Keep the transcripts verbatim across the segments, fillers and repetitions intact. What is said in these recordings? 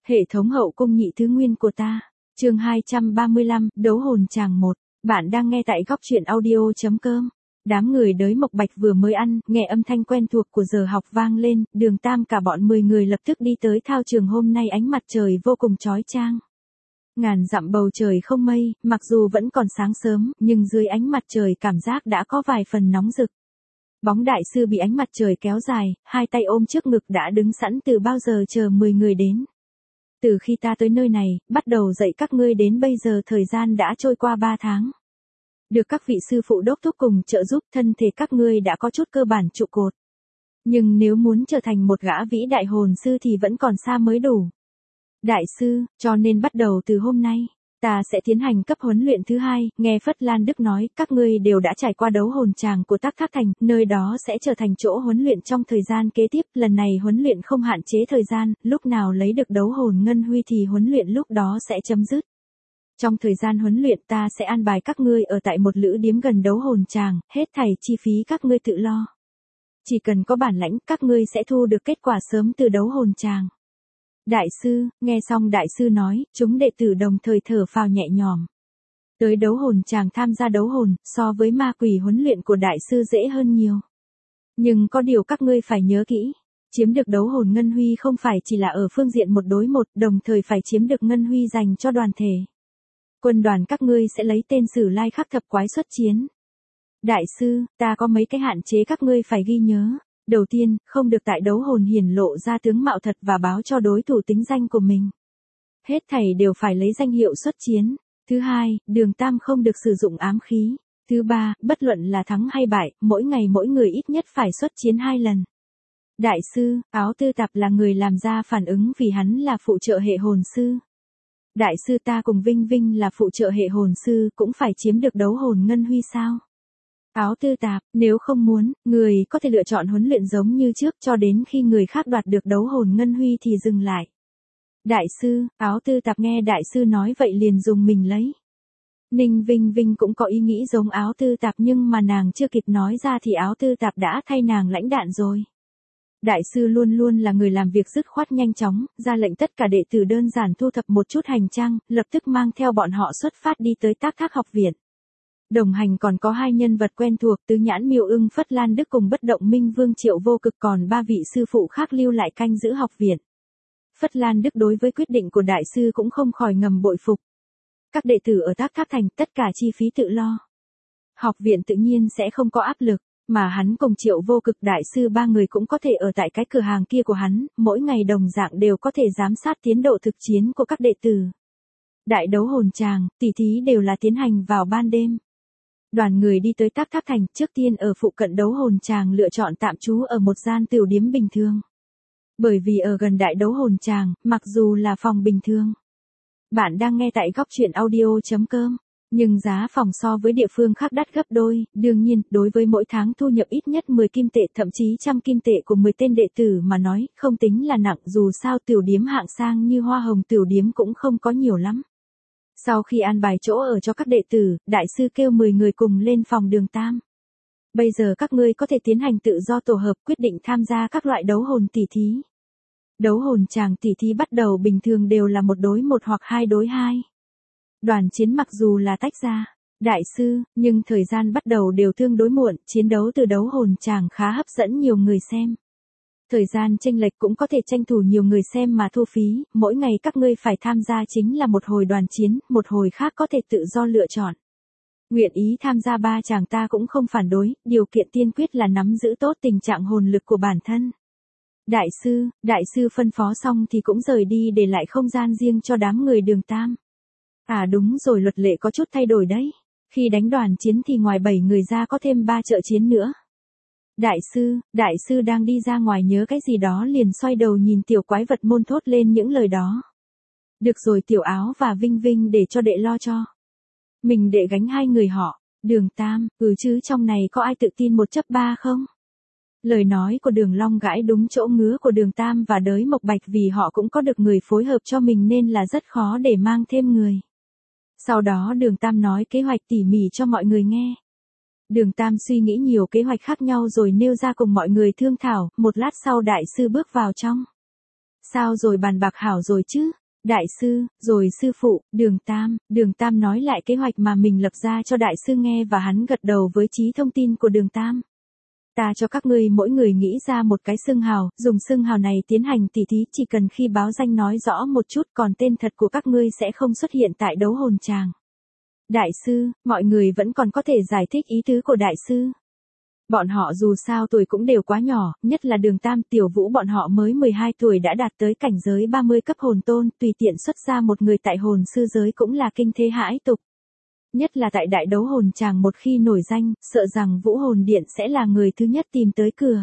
Hệ thống hậu cung nhị thứ nguyên của ta. Chương hai trăm ba mươi lăm, đấu hồn tràng một. Bạn đang nghe tại góc truyện audio chấm com. Đám người đới Mộc Bạch vừa mới ăn, nghe âm thanh quen thuộc của giờ học vang lên, Đường Tam cả bọn mười người lập tức đi tới thao trường. hôm nay ánh mặt trời vô cùng chói chang. Ngàn dặm bầu trời không mây, mặc dù vẫn còn sáng sớm, nhưng dưới ánh mặt trời cảm giác đã có vài phần nóng rực. Bóng đại sư bị ánh mặt trời kéo dài, hai tay ôm trước ngực đã đứng sẵn từ bao giờ chờ mười người đến. Từ khi ta tới nơi này, bắt đầu dạy các ngươi đến bây giờ thời gian đã trôi qua ba tháng. Được các vị sư phụ đốc thúc cùng trợ giúp, thân thể các ngươi đã có chút cơ bản trụ cột. Nhưng nếu muốn trở thành một gã vĩ đại hồn sư thì vẫn còn xa mới đủ. Đại sư, cho nên bắt đầu từ hôm nay, ta sẽ tiến hành cấp huấn luyện thứ hai. Nghe Phất Lan Đức nói, các ngươi đều đã trải qua đấu hồn tràng của Tắc Thác Thành, nơi đó sẽ trở thành chỗ huấn luyện trong thời gian kế tiếp. Lần này huấn luyện không hạn chế thời gian, lúc nào lấy được đấu hồn ngân huy thì huấn luyện lúc đó sẽ chấm dứt. Trong thời gian huấn luyện ta sẽ an bài các ngươi ở tại một lữ điếm gần đấu hồn tràng, hết thảy chi phí các ngươi tự lo. Chỉ cần có bản lãnh, các ngươi sẽ thu được kết quả sớm từ đấu hồn tràng. Đại sư, nghe xong đại sư nói, chúng đệ tử đồng thời thở phào nhẹ nhõm. Tới đấu hồn tràng tham gia đấu hồn, so với ma quỷ huấn luyện của đại sư dễ hơn nhiều. Nhưng có điều các ngươi phải nhớ kỹ, chiếm được đấu hồn ngân huy không phải chỉ là ở phương diện một đối một, đồng thời phải chiếm được ngân huy dành cho đoàn thể. Quân đoàn các ngươi sẽ lấy tên Sử Lai Khắc Thập Quái xuất chiến. Đại sư, ta có mấy cái hạn chế các ngươi phải ghi nhớ. Đầu tiên, không được tại đấu hồn hiển lộ ra tướng mạo thật và báo cho đối thủ tính danh của mình. Hết thảy đều phải lấy danh hiệu xuất chiến. Thứ hai, Đường Tam không được sử dụng ám khí. Thứ ba, bất luận là thắng hay bại, mỗi ngày mỗi người ít nhất phải xuất chiến hai lần. Đại sư, Áo Tư Tạp là người làm ra phản ứng vì hắn là phụ trợ hệ hồn sư. Đại sư ta cùng Vinh Vinh là phụ trợ hệ hồn sư cũng phải chiếm được đấu hồn ngân huy sao? Áo Tư Tạp, nếu không muốn, người có thể lựa chọn huấn luyện giống như trước cho đến khi người khác đoạt được đấu hồn ngân huy thì dừng lại. Đại sư, Áo Tư Tạp nghe đại sư nói vậy liền dùng mình lấy. Ninh Vinh Vinh cũng có ý nghĩ giống Áo Tư Tạp nhưng mà nàng chưa kịp nói ra thì Áo Tư Tạp đã thay nàng lãnh đạn rồi. Đại sư luôn luôn là người làm việc dứt khoát nhanh chóng, ra lệnh tất cả đệ tử đơn giản thu thập một chút hành trang, lập tức mang theo bọn họ xuất phát đi tới Tắc Thác học viện. Đồng hành còn có hai nhân vật quen thuộc, Tứ Nhãn Miêu Ưng Phất Lan Đức cùng Bất Động Minh Vương Triệu Vô Cực, còn ba vị sư phụ khác lưu lại canh giữ học viện. Phất Lan Đức đối với quyết định của đại sư cũng không khỏi ngầm bội phục. Các đệ tử ở Tắc Thác Thành tất cả chi phí tự lo. Học viện tự nhiên sẽ không có áp lực, mà hắn cùng Triệu Vô Cực đại sư ba người cũng có thể ở tại cái cửa hàng kia của hắn, mỗi ngày đồng dạng đều có thể giám sát tiến độ thực chiến của các đệ tử. Đại đấu hồn tràng, tỷ thí đều là tiến hành vào ban đêm. Đoàn người đi tới Tắc Thác Thành, trước tiên ở phụ cận đấu hồn tràng lựa chọn tạm trú ở một gian tiểu điếm bình thường. Bởi vì ở gần đại đấu hồn tràng, mặc dù là phòng bình thường. Bạn đang nghe tại góc truyện audio chấm com, nhưng giá phòng so với địa phương khác đắt gấp đôi, đương nhiên, đối với mỗi tháng thu nhập ít nhất mười kim tệ thậm chí trăm kim tệ của mười tên đệ tử mà nói, không tính là nặng, dù sao tiểu điếm hạng sang như Hoa Hồng tiểu điếm cũng không có nhiều lắm. Sau khi an bài chỗ ở cho các đệ tử, đại sư kêu mười người cùng lên phòng Đường Tam. Bây giờ các ngươi có thể tiến hành tự do tổ hợp, quyết định tham gia các loại đấu hồn tỷ thí. Đấu hồn tràng tỷ thí bắt đầu bình thường đều là một đối một hoặc hai đối hai. Đoàn chiến mặc dù là tách ra, đại sư, nhưng thời gian bắt đầu đều tương đối muộn, chiến đấu từ đấu hồn tràng khá hấp dẫn nhiều người xem. Thời gian chênh lệch cũng có thể tranh thủ nhiều người xem mà thu phí, mỗi ngày các ngươi phải tham gia chính là một hồi đoàn chiến, một hồi khác có thể tự do lựa chọn. Nguyện ý tham gia ba chàng ta cũng không phản đối, điều kiện tiên quyết là nắm giữ tốt tình trạng hồn lực của bản thân. Đại sư, đại sư phân phó xong thì cũng rời đi để lại không gian riêng cho đám người Đường Tam. À đúng rồi, luật lệ có chút thay đổi đấy. Khi đánh đoàn chiến thì ngoài bảy người ra có thêm ba trợ chiến nữa. Đại sư, đại sư đang đi ra ngoài nhớ cái gì đó liền xoay đầu nhìn tiểu quái vật môn thốt lên những lời đó. Được rồi, Tiểu Áo và Vinh Vinh để cho đệ lo cho. Mình đệ gánh hai người họ. Đường Tam, ừ chứ trong này có ai tự tin một chấp ba không? Lời nói của Đường Long gãi đúng chỗ ngứa của Đường Tam và đới Mộc Bạch, vì họ cũng có được người phối hợp cho mình nên là rất khó để mang thêm người. Sau đó Đường Tam nói kế hoạch tỉ mỉ cho mọi người nghe. Đường Tam suy nghĩ nhiều kế hoạch khác nhau rồi nêu ra cùng mọi người thương thảo, một lát sau đại sư bước vào trong. Sao rồi, bàn bạc hảo rồi chứ? Đại sư, rồi sư phụ, Đường Tam, Đường Tam nói lại kế hoạch mà mình lập ra cho đại sư nghe và hắn gật đầu với trí thông tin của Đường Tam. Ta cho các ngươi mỗi người nghĩ ra một cái xưng hào, dùng xưng hào này tiến hành tỉ thí, chỉ cần khi báo danh nói rõ một chút, còn tên thật của các ngươi sẽ không xuất hiện tại đấu hồn tràng. Đại sư, mọi người vẫn còn có thể giải thích ý tứ của đại sư. Bọn họ dù sao tuổi cũng đều quá nhỏ, nhất là Đường Tam, Tiểu Vũ bọn họ mới mười hai tuổi đã đạt tới cảnh giới ba mươi cấp hồn tôn, tùy tiện xuất ra một người tại hồn sư giới cũng là kinh thế hãi tục. Nhất là tại đại đấu hồn tràng, một khi nổi danh, sợ rằng Vũ Hồn Điện sẽ là người thứ nhất tìm tới cửa.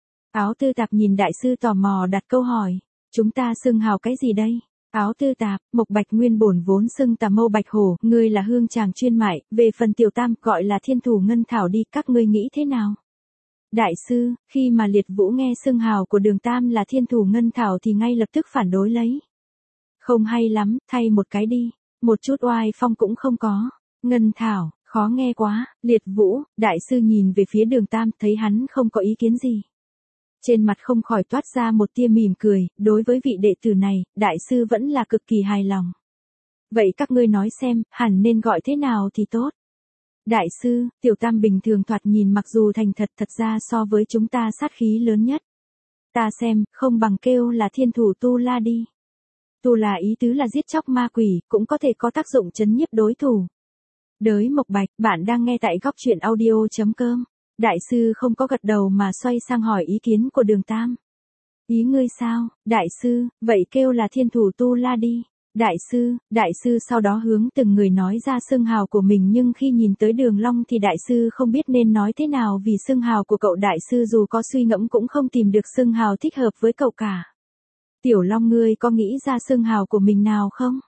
Áo Tư Tạp nhìn đại sư tò mò đặt câu hỏi, chúng ta xưng hào cái gì đây? Áo Tư Tạp, Mộc Bạch nguyên bổn vốn xưng Tà Mâu Bạch Hổ, ngươi là hương tràng chuyên mại, về phần Tiểu Tam gọi là Thiên Thủ Ngân Thảo đi, các ngươi nghĩ thế nào? Đại sư, khi mà Liệt Vũ nghe xưng hào của Đường Tam là Thiên Thủ Ngân Thảo thì ngay lập tức phản đối lấy. Không hay lắm, thay một cái đi, một chút oai phong cũng không có. Ngân Thảo, khó nghe quá. Liệt Vũ, đại sư nhìn về phía Đường Tam, thấy hắn không có ý kiến gì. Trên mặt không khỏi toát ra một tia mỉm cười, đối với vị đệ tử này, đại sư vẫn là cực kỳ hài lòng. Vậy các ngươi nói xem, hẳn nên gọi thế nào thì tốt? Đại sư, Tiểu Tam bình thường thoạt nhìn mặc dù thành thật, thật ra so với chúng ta sát khí lớn nhất. Ta xem, không bằng kêu là Thiên Thủ Tu La đi. Tu La ý tứ là giết chóc ma quỷ, cũng có thể có tác dụng trấn nhiếp đối thủ. Đới Mộc Bạch, bạn đang nghe tại góc truyện audio chấm com. Đại sư không có gật đầu mà xoay sang hỏi ý kiến của Đường Tam. Ý ngươi sao, đại sư, vậy kêu là Thiên Thủ Tu La đi. Đại sư, đại sư sau đó hướng từng người nói ra xưng hào của mình, nhưng khi nhìn tới Đường Long thì đại sư không biết nên nói thế nào, vì xưng hào của cậu đại sư dù có suy ngẫm cũng không tìm được xưng hào thích hợp với cậu cả. Tiểu Long, ngươi có nghĩ ra xưng hào của mình nào không?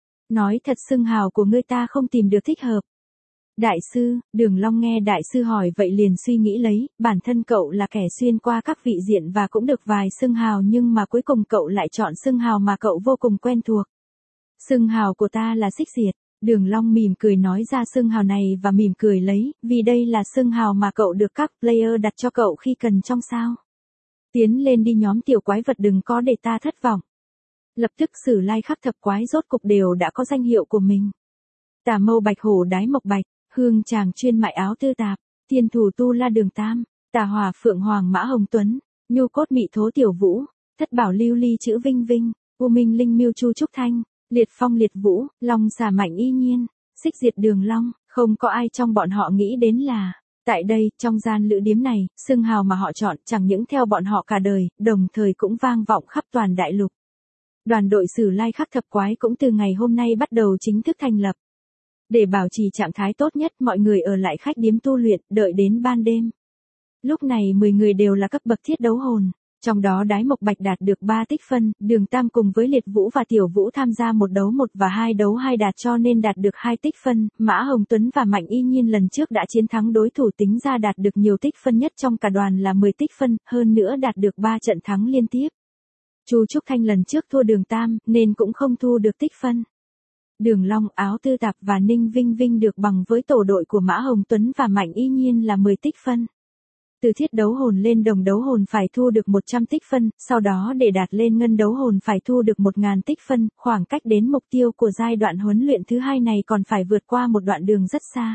Nói thật, xưng hào của ngươi ta không tìm được thích hợp. Đại sư, Đường Long nghe đại sư hỏi vậy liền suy nghĩ lấy, bản thân cậu là kẻ xuyên qua các vị diện và cũng được vài xưng hào, nhưng mà cuối cùng cậu lại chọn xưng hào mà cậu vô cùng quen thuộc. Xưng hào của ta là Xích Diệt. Đường Long mỉm cười nói ra xưng hào này và mỉm cười lấy, vì đây là xưng hào mà cậu được các player đặt cho cậu khi cần trong sao. Tiến lên đi nhóm tiểu quái vật, đừng có để ta thất vọng. Lập tức Sử Lai Khắc thập quái rốt cục đều đã có danh hiệu của mình. Tà Mâu Bạch Hổ Đái Mộc Bạch, Hương Tràng chuyên mại Áo Tư Tạp, Thiên Thủ Tu La Đường Tam, Tà Hỏa Phượng Hoàng Mã Hồng Tuấn, Nhu Cốt Mị Thố Tiểu Vũ, Thất Bảo Lưu Ly Chữ Vinh Vinh, U Minh Linh Miêu Chu Trúc Thanh, Liệt Phong Liệt Vũ, Long Xà Mạnh Y Nhiên, Xích Diệt Đường Long. Không có ai trong bọn họ nghĩ đến là, tại đây, trong gian lữ điếm này, xưng hào mà họ chọn chẳng những theo bọn họ cả đời, đồng thời cũng vang vọng khắp toàn đại lục. Đoàn đội Sử Lai Khắc thập quái cũng từ ngày hôm nay bắt đầu chính thức thành lập. Để bảo trì trạng thái tốt nhất, mọi người ở lại khách điếm tu luyện, đợi đến ban đêm. Lúc này mười người đều là cấp bậc thiết đấu hồn. Trong đó Đái Mộc Bạch đạt được ba tích phân, Đường Tam cùng với Liệt Vũ và Tiểu Vũ tham gia một đấu một và hai đấu hai đạt cho nên đạt được hai tích phân, Mã Hồng Tuấn và Mạnh Y Nhiên lần trước đã chiến thắng đối thủ tính ra đạt được nhiều tích phân nhất trong cả đoàn là mười tích phân, hơn nữa đạt được ba trận thắng liên tiếp. Chu Trúc Thanh lần trước thua Đường Tam, nên cũng không thu được tích phân. Đường Long, Áo Tư Tạp và Ninh Vinh Vinh được bằng với tổ đội của Mã Hồng Tuấn và Mạnh Y Nhiên là mười tích phân. Từ thiết đấu hồn lên đồng đấu hồn phải thu được một trăm tích phân, sau đó để đạt lên ngân đấu hồn phải thu được một nghìn tích phân, khoảng cách đến mục tiêu của giai đoạn huấn luyện thứ hai này còn phải vượt qua một đoạn đường rất xa.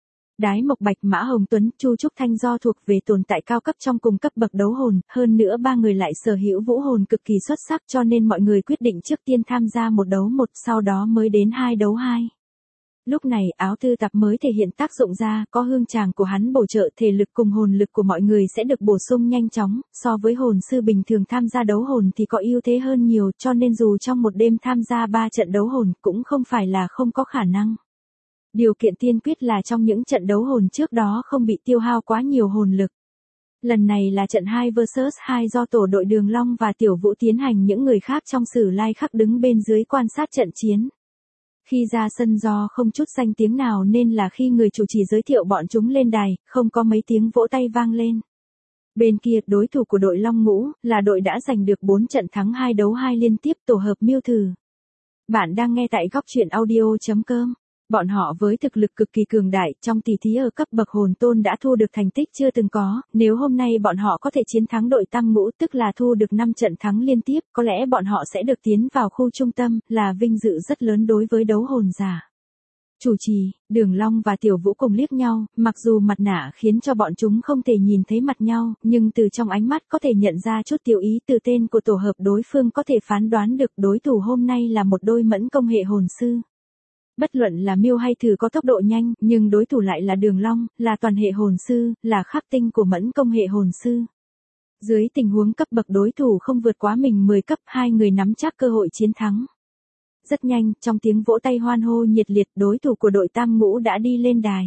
Đái Mộc Bạch, Mã Hồng Tuấn, Chu Trúc Thanh do thuộc về tồn tại cao cấp trong cùng cấp bậc đấu hồn, hơn nữa ba người lại sở hữu vũ hồn cực kỳ xuất sắc cho nên mọi người quyết định trước tiên tham gia một đấu một, sau đó mới đến hai đấu hai. Lúc này Áo Tư Tạp mới thể hiện tác dụng ra, có hương tràng của hắn bổ trợ, thể lực cùng hồn lực của mọi người sẽ được bổ sung nhanh chóng, so với hồn sư bình thường tham gia đấu hồn thì có ưu thế hơn nhiều, cho nên dù trong một đêm tham gia ba trận đấu hồn cũng không phải là không có khả năng. Điều kiện tiên quyết là trong những trận đấu hồn trước đó không bị tiêu hao quá nhiều hồn lực. Lần này là trận hai versus hai do tổ đội Đường Long và Tiểu Vũ tiến hành, những người khác trong Sử Lai Khắc đứng bên dưới quan sát trận chiến. Khi ra sân do không chút danh tiếng nào nên là khi người chủ trì giới thiệu bọn chúng lên đài, không có mấy tiếng vỗ tay vang lên. Bên kia, đối thủ của đội Long Ngũ, là đội đã giành được bốn trận thắng hai đấu hai liên tiếp, tổ hợp Miêu Thử. Bạn đang nghe tại góc truyện audio chấm com. Bọn họ với thực lực cực kỳ cường đại, trong tỷ thí ở cấp bậc hồn tôn đã thu được thành tích chưa từng có, nếu hôm nay bọn họ có thể chiến thắng đội tam ngũ tức là thu được năm trận thắng liên tiếp, có lẽ bọn họ sẽ được tiến vào khu trung tâm, là vinh dự rất lớn đối với đấu hồn giả. Chủ trì, Đường Long và Tiểu Vũ cùng liếc nhau, mặc dù mặt nạ khiến cho bọn chúng không thể nhìn thấy mặt nhau, nhưng từ trong ánh mắt có thể nhận ra chút tiểu ý từ tên của tổ hợp đối phương có thể phán đoán được đối thủ hôm nay là một đôi mẫn công hệ hồn sư. Bất luận là Miêu hay Thử có tốc độ nhanh, nhưng đối thủ lại là Đường Long, là toàn hệ hồn sư, là khắc tinh của mẫn công hệ hồn sư. Dưới tình huống cấp bậc đối thủ không vượt quá mình mười cấp, hai người nắm chắc cơ hội chiến thắng. Rất nhanh, trong tiếng vỗ tay hoan hô nhiệt liệt, đối thủ của đội tam ngũ đã đi lên đài.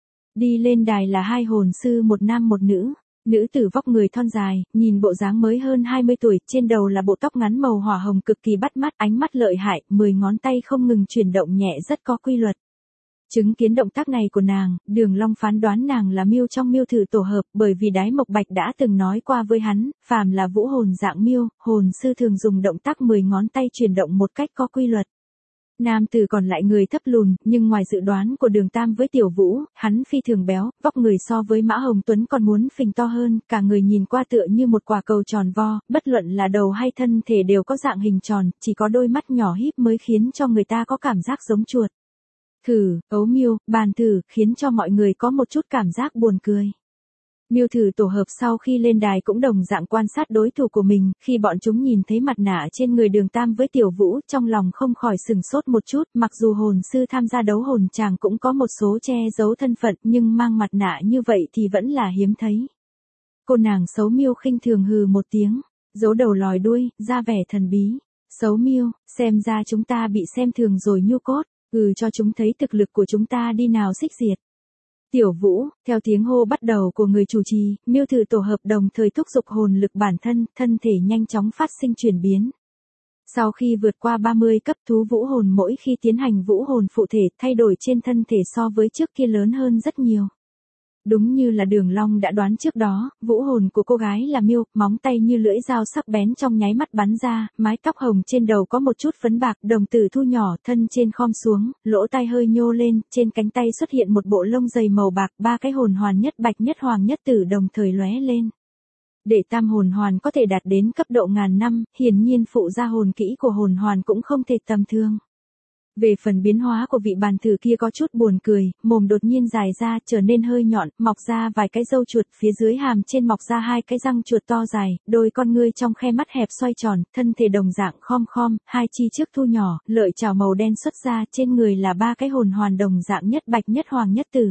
Đi lên đài là hai hồn sư một nam một nữ. Nữ tử vóc người thon dài, nhìn bộ dáng mới hơn hai mươi tuổi, trên đầu là bộ tóc ngắn màu hỏa hồng cực kỳ bắt mắt, ánh mắt lợi hại, mười ngón tay không ngừng chuyển động nhẹ rất có quy luật. Chứng kiến động tác này của nàng, Đường Long phán đoán nàng là Miêu trong Miêu Thử tổ hợp, bởi vì Đái Mộc Bạch đã từng nói qua với hắn, phàm là vũ hồn dạng Miêu, hồn sư thường dùng động tác mười ngón tay chuyển động một cách có quy luật. Nam tử còn lại người thấp lùn, nhưng ngoài dự đoán của Đường Tam với Tiểu Vũ, hắn phi thường béo, vóc người so với Mã Hồng Tuấn còn muốn phình to hơn, cả người nhìn qua tựa như một quả cầu tròn vo, bất luận là đầu hay thân thể đều có dạng hình tròn, chỉ có đôi mắt nhỏ híp mới khiến cho người ta có cảm giác giống chuột. Thử, ấu Miêu, Bàn Thử, khiến cho mọi người có một chút cảm giác buồn cười. Miêu Thử tổ hợp sau khi lên đài cũng đồng dạng quan sát đối thủ của mình, khi bọn chúng nhìn thấy mặt nạ trên người Đường Tam với Tiểu Vũ, trong lòng không khỏi sừng sốt một chút, mặc dù hồn sư tham gia đấu hồn chàng cũng có một số che giấu thân phận, nhưng mang mặt nạ như vậy thì vẫn là hiếm thấy. Cô nàng xấu Miêu khinh thường hừ một tiếng, giấu đầu lòi đuôi, ra vẻ thần bí. Xấu Miêu, xem ra chúng ta bị xem thường rồi nhu cốt, ừ cho chúng thấy thực lực của chúng ta đi nào xích diệt. Tiểu Vũ, theo tiếng hô bắt đầu của người chủ trì, Miêu Thử tổ hợp đồng thời thúc giục hồn lực bản thân, thân thể nhanh chóng phát sinh chuyển biến. Sau khi vượt qua ba mươi cấp thú vũ hồn mỗi khi tiến hành vũ hồn phụ thể, thay đổi trên thân thể so với trước kia lớn hơn rất nhiều. Đúng như là Đường Long đã đoán trước đó, vũ hồn của cô gái là Miêu, móng tay như lưỡi dao sắc bén trong nháy mắt bắn ra, mái tóc hồng trên đầu có một chút phấn bạc, đồng tử thu nhỏ, thân trên khom xuống, lỗ tai hơi nhô lên, trên cánh tay xuất hiện một bộ lông dày màu bạc, ba cái hồn hoàn nhất bạch nhất hoàng nhất tử đồng thời lóe lên. Để tam hồn hoàn có thể đạt đến cấp độ ngàn năm, hiển nhiên phụ gia hồn kỹ của hồn hoàn cũng không thể tầm thường. Về phần biến hóa của vị Bàn Thử kia có chút buồn cười, mồm đột nhiên dài ra, trở nên hơi nhọn, mọc ra vài cái râu chuột, phía dưới hàm trên mọc ra hai cái răng chuột to dài, đôi con ngươi trong khe mắt hẹp xoay tròn, thân thể đồng dạng khom khom, hai chi trước thu nhỏ, lợi chảo màu đen xuất ra, trên người là ba cái hồn hoàn đồng dạng nhất bạch nhất hoàng nhất tử.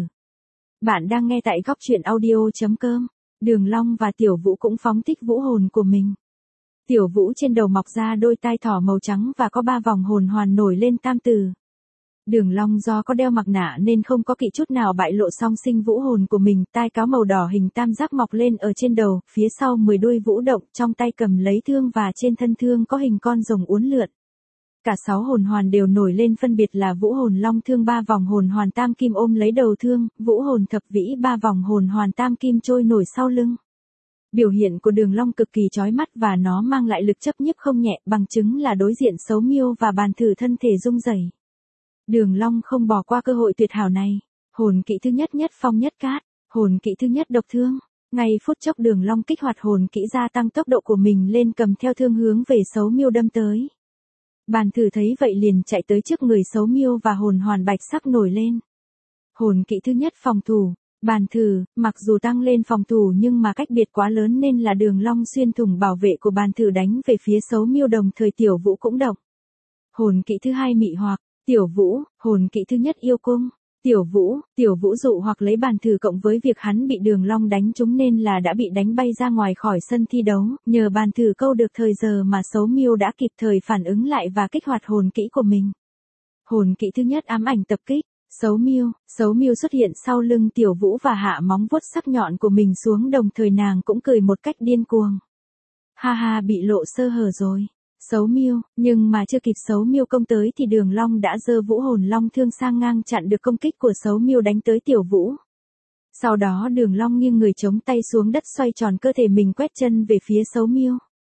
Bạn đang nghe tại góc truyện audio chấm com. Đường Long và Tiểu Vũ cũng phóng thích vũ hồn của mình. Tiểu Vũ trên đầu mọc ra đôi tai thỏ màu trắng và có ba vòng hồn hoàn nổi lên tam tử. Đường Long do có đeo mặt nạ nên không có kỵ chút nào bại lộ song sinh vũ hồn của mình, tai cáo màu đỏ hình tam giác mọc lên ở trên đầu, phía sau mười đuôi vũ động, trong tay cầm lấy thương và trên thân thương có hình con rồng uốn lượn. Cả sáu hồn hoàn đều nổi lên phân biệt là vũ hồn long thương ba vòng hồn hoàn tam kim ôm lấy đầu thương, vũ hồn thập vĩ ba vòng hồn hoàn tam kim trôi nổi sau lưng. Biểu hiện của Đường Long cực kỳ chói mắt và nó mang lại lực chấp nhiếp không nhẹ, bằng chứng là đối diện xấu Miêu và Bàn Thử thân thể rung rẩy. Đường Long không bỏ qua cơ hội tuyệt hảo này. Hồn kỹ thứ nhất nhất phong nhất cát, hồn kỹ thứ nhất độc thương. Ngay phút chốc Đường Long kích hoạt hồn kỹ gia tăng tốc độ của mình lên, cầm theo thương hướng về xấu Miêu đâm tới. Bàn Thử thấy vậy liền chạy tới trước người xấu Miêu và hồn hoàn bạch sắc nổi lên. Hồn kỹ thứ nhất phòng thủ. Bàn Thử, mặc dù tăng lên phòng thủ nhưng mà cách biệt quá lớn nên là Đường Long xuyên thủng bảo vệ của Bàn Thử đánh về phía xấu Miêu, đồng thời Tiểu Vũ cũng động. Hồn kỹ thứ hai mị hoặc, Tiểu Vũ, hồn kỹ thứ nhất yêu cung. Tiểu Vũ, Tiểu Vũ dụ hoặc lấy Bàn Thử cộng với việc hắn bị Đường Long đánh trúng nên là đã bị đánh bay ra ngoài khỏi sân thi đấu, nhờ Bàn Thử câu được thời giờ mà xấu Miêu đã kịp thời phản ứng lại và kích hoạt hồn kỹ của mình. Hồn kỹ thứ nhất ám ảnh tập kích. Xấu Miêu, xấu Miêu xuất hiện sau lưng Tiểu Vũ và hạ móng vuốt sắc nhọn của mình xuống, đồng thời nàng cũng cười một cách điên cuồng. Ha ha, bị lộ sơ hở rồi. Xấu Miêu, nhưng mà chưa kịp xấu Miêu công tới thì Đường Long đã giơ vũ hồn long thương sang ngang chặn được công kích của xấu Miêu đánh tới Tiểu Vũ. Sau đó Đường Long nghiêng người chống tay xuống đất, xoay tròn cơ thể mình quét chân về phía xấu Miêu.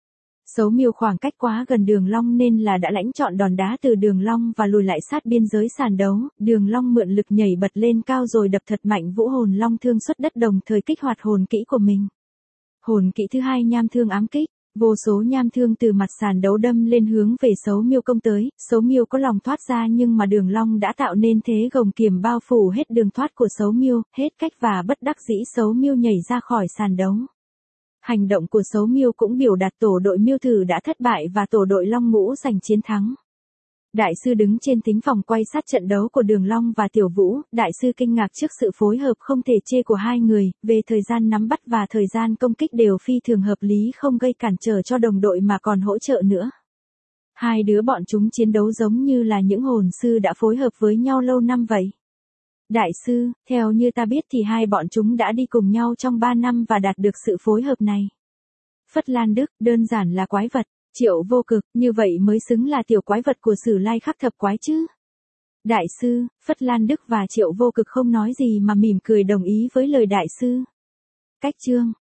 Sấu Miêu khoảng cách quá gần Đường Long nên là đã lãnh chọn đòn đá từ Đường Long và lùi lại sát biên giới sàn đấu, Đường Long mượn lực nhảy bật lên cao rồi đập thật mạnh Vũ Hồn Long thương xuất đất đồng thời kích hoạt hồn kỹ của mình. Hồn kỹ thứ hai Nham Thương ám kích, vô số nham thương từ mặt sàn đấu đâm lên hướng về Sấu Miêu công tới, Sấu Miêu có lòng thoát ra nhưng mà Đường Long đã tạo nên thế gồng kiềm bao phủ hết đường thoát của Sấu Miêu, hết cách và bất đắc dĩ Sấu Miêu nhảy ra khỏi sàn đấu. Hành động của Sấu Miêu cũng biểu đạt tổ đội Miêu Thử đã thất bại và tổ đội Long Ngũ giành chiến thắng. Đại sư đứng trên thính phòng quay sát trận đấu của Đường Long và Tiểu Vũ, đại sư kinh ngạc trước sự phối hợp không thể chê của hai người, về thời gian nắm bắt và thời gian công kích đều phi thường hợp lý không gây cản trở cho đồng đội mà còn hỗ trợ nữa. Hai đứa bọn chúng chiến đấu giống như là những hồn sư đã phối hợp với nhau lâu năm vậy. Đại sư, theo như ta biết thì hai bọn chúng đã đi cùng nhau trong ba năm và đạt được sự phối hợp này. Phất Lan Đức, đơn giản là quái vật. Triệu Vô Cực, như vậy mới xứng là tiểu quái vật của Sử Lai Khắc thập quái chứ. Đại sư, Phất Lan Đức và Triệu Vô Cực không nói gì mà mỉm cười đồng ý với lời đại sư. Cách chương